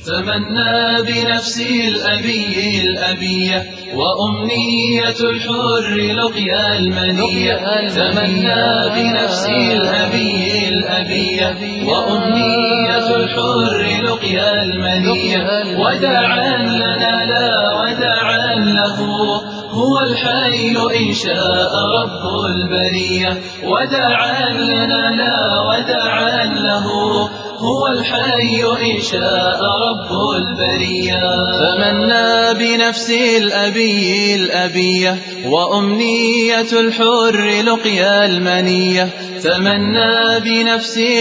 تمنى بنفسي الأبية وأمنية الحر لقيا المنية. تمنى بنفسي الأبية وأمنية الحر لقيا المنية. وداعا لنا لا وداعا له هو الحي إن شاء رب البرية. وداعا لنا لا وداعا له هو الحي إن شاء رب البرية. تمنى بنفسي الأبية وأمنية الحر لقيا المنية. تمنى بنفسي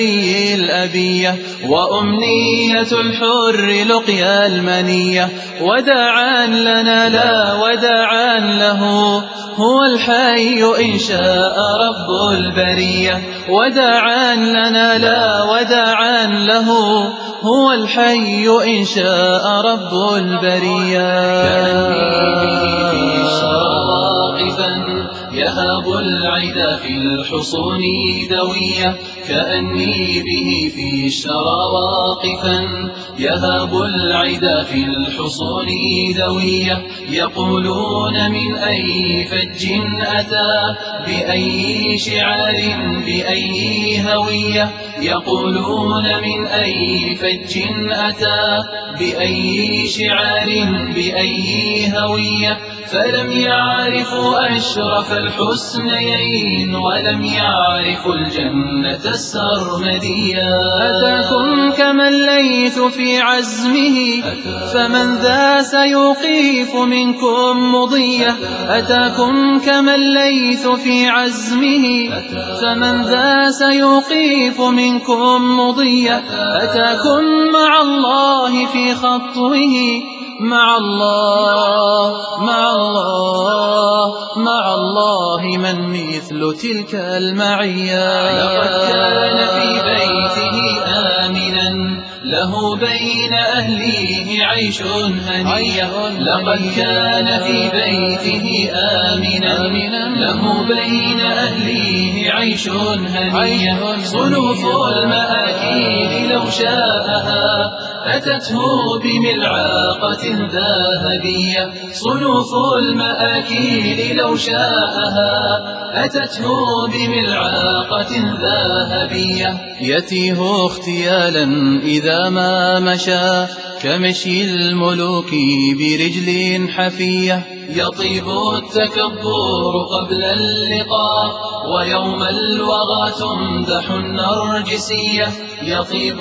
الأبية وأمنية الحر لقيا المنية. وداعا لنا لا وداعا له هو الحي إن شاء رب البرية. وداعا لنا لا وداعا له هو الحي إن شاء رب البرية. كأني به في الشرى واقفا يهاب العدا في الحصون دوية. كأني به في الشرى واقفا يهاب العدا في الحصون دوية. يقولون من أي فج أتى بأي شعار بأي هوية. يقولون من أي فج أتى بأي شعار بأي هوية. فلم يعرفوا أشرف الحسنيين ولم يعرفوا الجنة السرمدية. أتاكم كما الليث في عزمه فمن ذا سيوقف منكم مضية. أتاكم كما الليث في عزمه فمن ذا سيوقف منكم مضية. أتاكم مع الله في خطوه مع الله من مثل تلك المعية. لقد كان في بيته آمنا له بين أهله عيش هنية. لقد كان في بيته آمنا له بين أهله عيش هنية. صنوف المآكيل لو شاءها أتته بملعقة ذهبية. صنوف المآكيل لو شاءها أتته بملعقة ذهبية. يتيه اختيالا إذا ما مشى كمشي الملوك برجل حفية. يطيب التكبر قبل اللقاء ويوم الوغى تمدح النرجسية. يطيب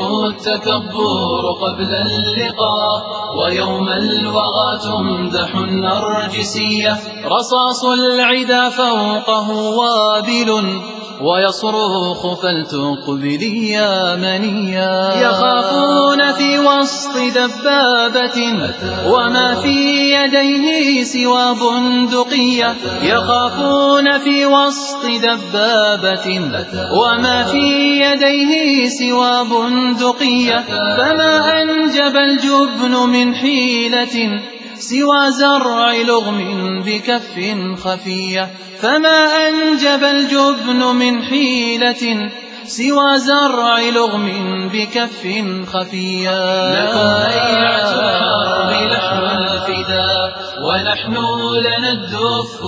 التكبر قبل اللقاء ويوم الوغى تمدح النرجسية. رصاص العدا فوقه وابل ويصرخ فلتقبلي يا منيا. يخافون في وسط دبابة وما في يديه سوى بندقية. يخافون في وسط دبابة وما في يديه سوى بندقية. فما أنجب الجبن من حيلة سوى زرع لغم بكف خفية. فما أنجب الجبن من حيلة سوى زرع لغم بكف خفية. لكم هيعة الحرب لحن الفداء ونحن لنا الدف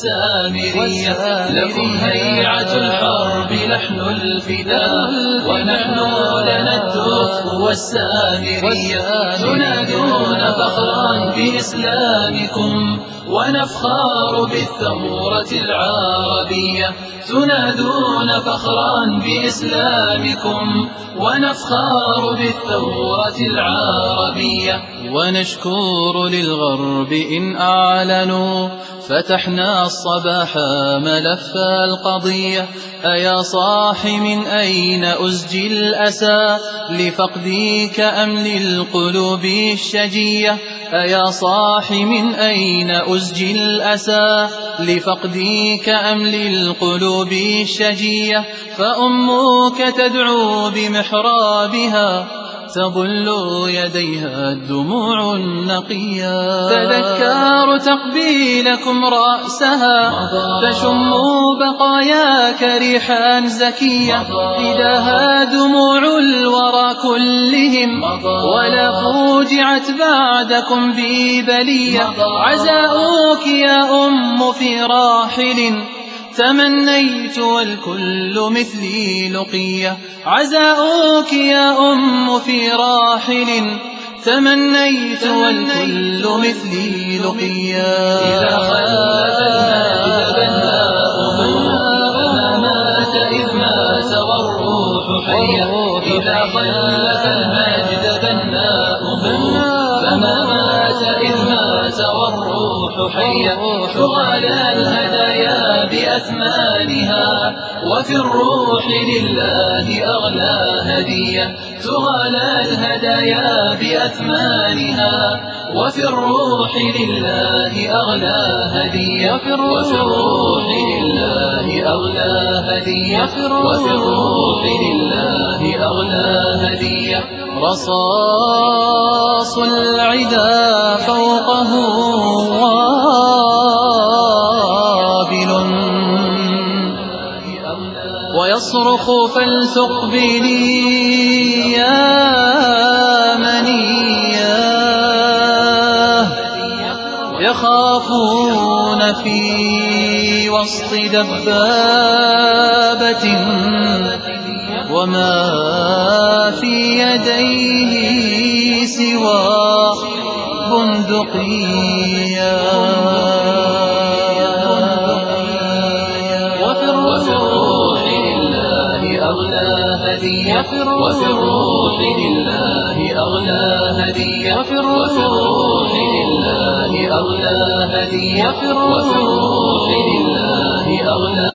والسامرية. لكم هيعة الحرب لحن الفداء ونحن لنا الدف والسامرية. تنادون فخرا بإسلامكم ونفخار بالثورة العربية. تنادون فخرا بإسلامكم ونفخار بالثورة العربية. ونشكر للغرب إن أعلنوا فتحنا الصباح ملف القضية. أيا صاح من أين أزجي الأسى لفقديك أم للقلوب الشجية. أيا صاح من أين أزجي الأسى لفقديك أم للقلوب الشجية. فأمك تدعو بمحرابها تبل يديها الدموع النقية. تذكار تقبيلكم رأسها فشموا بقاياك ريحا زكية. فداها دموع الورى كلهم ولا فوجعت بعدكم ببلية. عزاؤك يا أم في راحل تمنيت والكل مثلي لقية. عزاؤك يا أم في راحل تمنيت والكل مثلي لقية. إذا خلف المجد بناؤه فما مات إذ مات والروح حية. إذا خلف المجد بناؤه فما مات إذ مات والروح حية. شغل الهدايا بأثمانها وفي الروح لله أغلى هدية. تغالى الهدايا بأثمانها وفي الروح لله أغلى هدية. وفي الروح لله أغلى هدية. وفي الروح لله أغلى هدية. رصاص العدا فوقه وابل ويصرخ فلتقبلي يا منية. يخافون في وسط دبابة وما في يديه سوى بندقية. وفي الروح لله أغلى هدية. وفي الروح لله أغلى هدية. وفي الروح لله أغلى هدية. وفي الروح لله أغلى